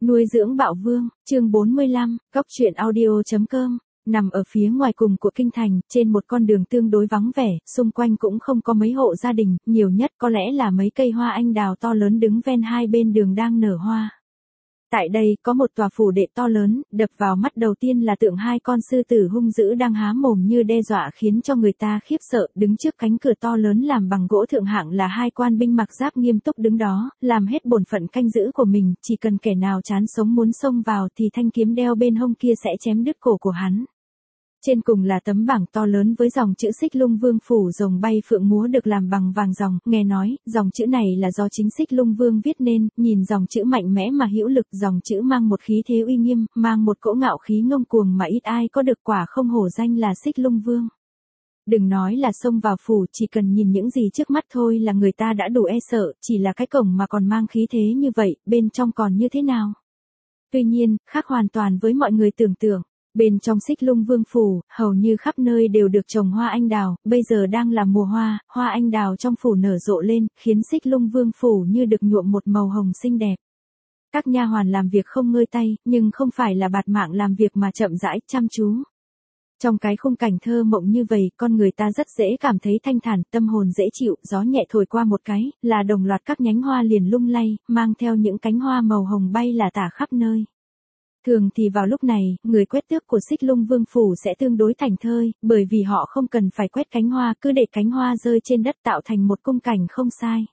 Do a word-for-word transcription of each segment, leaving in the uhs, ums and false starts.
Nuôi dưỡng bạo vương, chương bốn mươi lăm, góc truyện audio.com, nằm ở phía ngoài cùng của kinh thành, trên một con đường tương đối vắng vẻ, xung quanh cũng không có mấy hộ gia đình, nhiều nhất có lẽ là mấy cây hoa anh đào to lớn đứng ven hai bên đường đang nở hoa. Tại đây, có một tòa phủ đệ to lớn, đập vào mắt đầu tiên là tượng hai con sư tử hung dữ đang há mồm như đe dọa khiến cho người ta khiếp sợ, đứng trước cánh cửa to lớn làm bằng gỗ thượng hạng là hai quan binh mặc giáp nghiêm túc đứng đó, làm hết bổn phận canh giữ của mình, chỉ cần kẻ nào chán sống muốn xông vào thì thanh kiếm đeo bên hông kia sẽ chém đứt cổ của hắn. Trên cùng là tấm bảng to lớn với dòng chữ Xích Lung Vương phủ rồng bay phượng múa được làm bằng vàng ròng, nghe nói, dòng chữ này là do chính Xích Lung Vương viết nên, nhìn dòng chữ mạnh mẽ mà hữu lực, dòng chữ mang một khí thế uy nghiêm, mang một cỗ ngạo khí ngông cuồng mà ít ai có được, quả không hổ danh là Xích Lung Vương. Đừng nói là xông vào phủ, chỉ cần nhìn những gì trước mắt thôi là người ta đã đủ e sợ, chỉ là cái cổng mà còn mang khí thế như vậy, bên trong còn như thế nào? Tuy nhiên, khác hoàn toàn với mọi người tưởng tượng. Bên trong Xích Lung Vương phủ, hầu như khắp nơi đều được trồng hoa anh đào, bây giờ đang là mùa hoa, hoa anh đào trong phủ nở rộ lên, khiến Xích Lung Vương phủ như được nhuộm một màu hồng xinh đẹp. Các nha hoàn làm việc không ngơi tay, nhưng không phải là bạt mạng làm việc mà chậm rãi, chăm chú. Trong cái khung cảnh thơ mộng như vậy, con người ta rất dễ cảm thấy thanh thản, tâm hồn dễ chịu, gió nhẹ thổi qua một cái, là đồng loạt các nhánh hoa liền lung lay, mang theo những cánh hoa màu hồng bay là tả khắp nơi. Thường thì vào lúc này, người quét tước của Xích Lung Vương phủ sẽ tương đối thảnh thơi, bởi vì họ không cần phải quét cánh hoa, cứ để cánh hoa rơi trên đất tạo thành một khung cảnh không sai.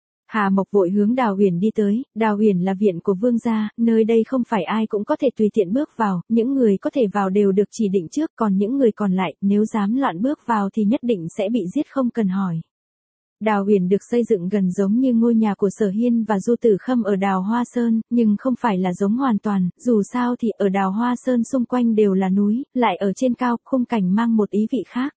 Hà Mộc vội hướng Đào Uyển đi tới, Đào Uyển là viện của vương gia, nơi đây không phải ai cũng có thể tùy tiện bước vào, những người có thể vào đều được chỉ định trước, còn những người còn lại, nếu dám loạn bước vào thì nhất định sẽ bị giết không cần hỏi. Đào Uyển được xây dựng gần giống như ngôi nhà của Sở Hiên và Du Tử Khâm ở Đào Hoa Sơn, nhưng không phải là giống hoàn toàn, dù sao thì ở Đào Hoa Sơn xung quanh đều là núi, lại ở trên cao, khung cảnh mang một ý vị khác.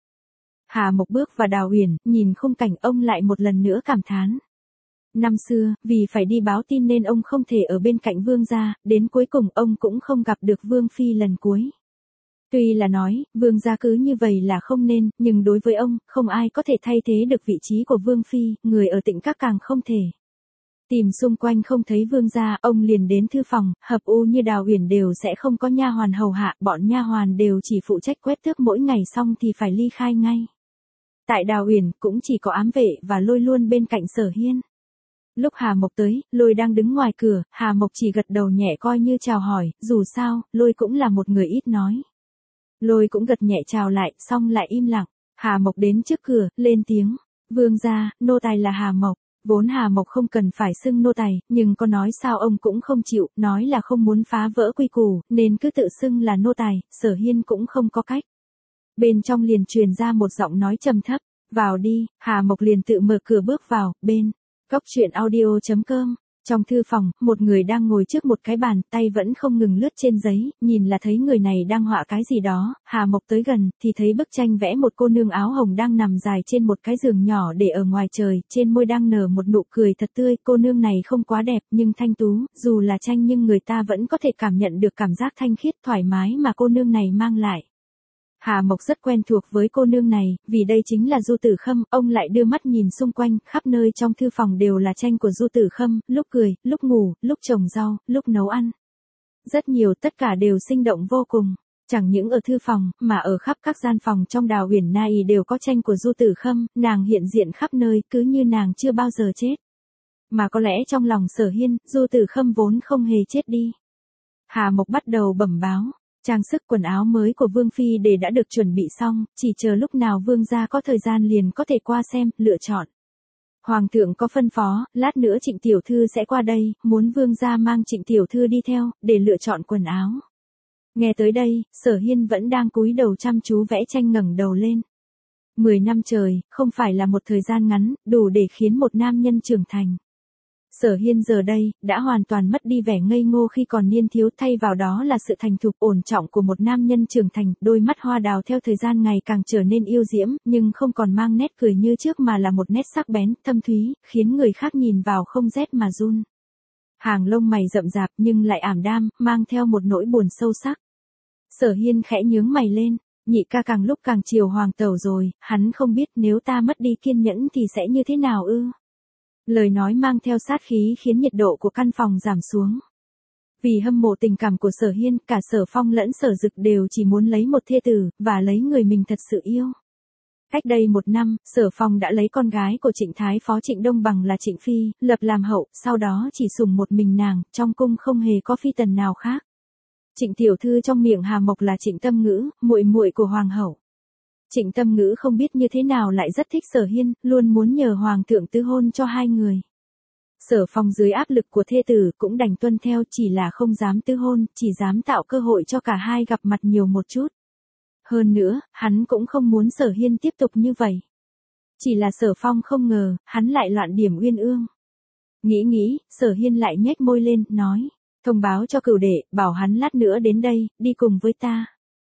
Hà Mộc bước vào Đào Uyển, nhìn khung cảnh ông lại một lần nữa cảm thán. Năm xưa, vì phải đi báo tin nên ông không thể ở bên cạnh vương gia, đến cuối cùng ông cũng không gặp được vương phi lần cuối. Tuy là nói, vương gia cứ như vậy là không nên, nhưng đối với ông, không ai có thể thay thế được vị trí của vương phi, người ở Tịnh Các càng không thể. Tìm xung quanh không thấy vương gia, ông liền đến thư phòng, Hợp U như Đào Uyển đều sẽ không có nha hoàn hầu hạ, bọn nha hoàn đều chỉ phụ trách quét tước mỗi ngày xong thì phải ly khai ngay. Tại Đào Uyển cũng chỉ có ám vệ và Lôi luôn bên cạnh Sở Hiên. Lúc Hà Mộc tới, Lôi đang đứng ngoài cửa, Hà Mộc chỉ gật đầu nhẹ coi như chào hỏi, dù sao, Lôi cũng là một người ít nói. Lôi cũng gật nhẹ chào lại, xong lại im lặng. Hà Mộc đến trước cửa, lên tiếng. Vương gia, nô tài là Hà Mộc. Vốn Hà Mộc không cần phải xưng nô tài, nhưng có nói sao ông cũng không chịu, nói là không muốn phá vỡ quy củ, nên cứ tự xưng là nô tài, Sở Hiên cũng không có cách. Bên trong liền truyền ra một giọng nói trầm thấp. Vào đi, Hà Mộc liền tự mở cửa bước vào, bên. Góc truyện audio.com. Trong thư phòng, một người đang ngồi trước một cái bàn, tay vẫn không ngừng lướt trên giấy, nhìn là thấy người này đang họa cái gì đó, Hà Mộc tới gần, thì thấy bức tranh vẽ một cô nương áo hồng đang nằm dài trên một cái giường nhỏ để ở ngoài trời, trên môi đang nở một nụ cười thật tươi, cô nương này không quá đẹp nhưng thanh tú, dù là tranh nhưng người ta vẫn có thể cảm nhận được cảm giác thanh khiết thoải mái mà cô nương này mang lại. Hà Mộc rất quen thuộc với cô nương này, vì đây chính là Du Tử Khâm, ông lại đưa mắt nhìn xung quanh, khắp nơi trong thư phòng đều là tranh của Du Tử Khâm, lúc cười, lúc ngủ, lúc trồng rau, lúc nấu ăn. Rất nhiều, tất cả đều sinh động vô cùng. Chẳng những ở thư phòng, mà ở khắp các gian phòng trong Đào Uyển Nai đều có tranh của Du Tử Khâm, nàng hiện diện khắp nơi, cứ như nàng chưa bao giờ chết. Mà có lẽ trong lòng Sở Hiên, Du Tử Khâm vốn không hề chết đi. Hà Mộc bắt đầu bẩm báo. Trang sức quần áo mới của Vương Phi để đã được chuẩn bị xong, chỉ chờ lúc nào Vương gia có thời gian liền có thể qua xem, lựa chọn. Hoàng thượng có phân phó, lát nữa Trịnh Tiểu Thư sẽ qua đây, muốn Vương gia mang Trịnh Tiểu Thư đi theo, để lựa chọn quần áo. Nghe tới đây, Sở Hiên vẫn đang cúi đầu chăm chú vẽ tranh ngẩng đầu lên. Mười năm trời, không phải là một thời gian ngắn, đủ để khiến một nam nhân trưởng thành. Sở Hiên giờ đây, đã hoàn toàn mất đi vẻ ngây ngô khi còn niên thiếu, thay vào đó là sự thành thục ổn trọng của một nam nhân trưởng thành, đôi mắt hoa đào theo thời gian ngày càng trở nên yêu diễm, nhưng không còn mang nét cười như trước mà là một nét sắc bén, thâm thúy, khiến người khác nhìn vào không rét mà run. Hàng lông mày rậm rạp nhưng lại ảm đam, mang theo một nỗi buồn sâu sắc. Sở Hiên khẽ nhướng mày lên, nhị ca càng lúc càng chiều hoàng tẩu rồi, hắn không biết nếu ta mất đi kiên nhẫn thì sẽ như thế nào ư. Lời nói mang theo sát khí khiến nhiệt độ của căn phòng giảm xuống. Vì hâm mộ tình cảm của Sở Hiên, cả Sở Phong lẫn Sở Dực đều chỉ muốn lấy một thê tử, và lấy người mình thật sự yêu. Cách đây một năm, Sở Phong đã lấy con gái của Trịnh Thái Phó Trịnh Đông Bằng là Trịnh Phi, lập làm hậu, sau đó chỉ sủng một mình nàng, trong cung không hề có phi tần nào khác. Trịnh tiểu thư trong miệng Hà Mộc là Trịnh Tâm Ngữ, muội muội của hoàng hậu. Trịnh Tâm Ngữ không biết như thế nào lại rất thích Sở Hiên, luôn muốn nhờ hoàng thượng tứ hôn cho hai người. Sở Phong dưới áp lực của thê tử cũng đành tuân theo, chỉ là không dám tứ hôn, chỉ dám tạo cơ hội cho cả hai gặp mặt nhiều một chút. Hơn nữa, hắn cũng không muốn Sở Hiên tiếp tục như vậy. Chỉ là Sở Phong không ngờ, hắn lại loạn điểm uyên ương. Nghĩ nghĩ, Sở Hiên lại nhếch môi lên, nói, thông báo cho cửu đệ, bảo hắn lát nữa đến đây, đi cùng với ta.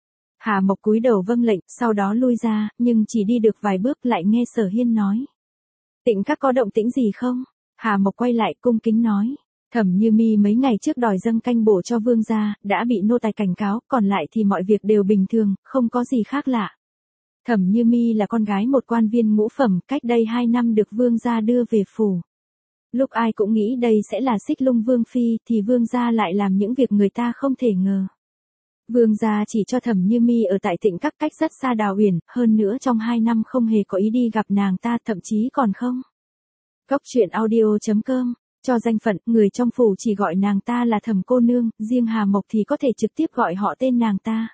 Hà Mộc cúi đầu vâng lệnh, sau đó lui ra, nhưng chỉ đi được vài bước lại nghe Sở Hiên nói. Tịnh các có động tĩnh gì không? Hà Mộc quay lại cung kính nói. Thẩm Như Mi mấy ngày trước đòi dâng canh bổ cho vương gia, đã bị nô tài cảnh cáo, còn lại thì mọi việc đều bình thường, không có gì khác lạ. Thẩm Như Mi là con gái một quan viên ngũ phẩm, cách đây hai năm được vương gia đưa về phủ. Lúc ai cũng nghĩ đây sẽ là Xích Lung vương phi, thì vương gia lại làm những việc người ta không thể ngờ. Vương gia chỉ cho Thẩm Như Mi ở tại Tịnh Các cách rất xa Đào Uyển, hơn nữa trong hai năm không hề có ý đi gặp nàng ta, thậm chí còn không. Cốc truyện audio chấm com, cho danh phận, người trong phủ chỉ gọi nàng ta là Thẩm cô nương, riêng Hà Mộc thì có thể trực tiếp gọi họ tên nàng ta.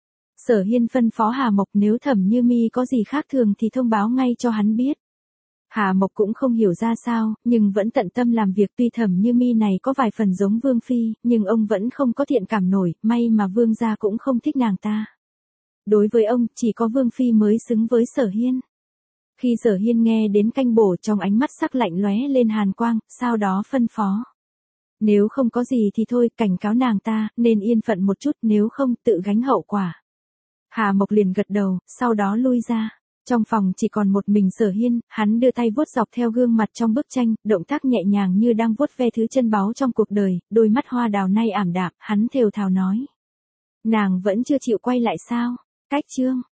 Sở Hiên phân phó Hà Mộc nếu Thẩm Như Mi có gì khác thường thì thông báo ngay cho hắn biết. Hà Mộc cũng không hiểu ra sao, nhưng vẫn tận tâm làm việc, tuy Thẩm Như Mi này có vài phần giống Vương Phi, nhưng ông vẫn không có thiện cảm nổi, may mà Vương gia cũng không thích nàng ta. Đối với ông, chỉ có Vương Phi mới xứng với Sở Hiên. Khi Sở Hiên nghe đến canh bổ, trong ánh mắt sắc lạnh lóe lên hàn quang, sau đó phân phó. Nếu không có gì thì thôi, cảnh cáo nàng ta, nên yên phận một chút, nếu không tự gánh hậu quả. Hà Mộc liền gật đầu, sau đó lui ra. Trong phòng chỉ còn một mình Sở Hiên, hắn đưa tay vuốt dọc theo gương mặt trong bức tranh, động tác nhẹ nhàng như đang vuốt ve thứ chân báu trong cuộc đời, đôi mắt hoa đào nay ảm đạm, hắn thều thào nói. Nàng vẫn chưa chịu quay lại sao? Cách chương.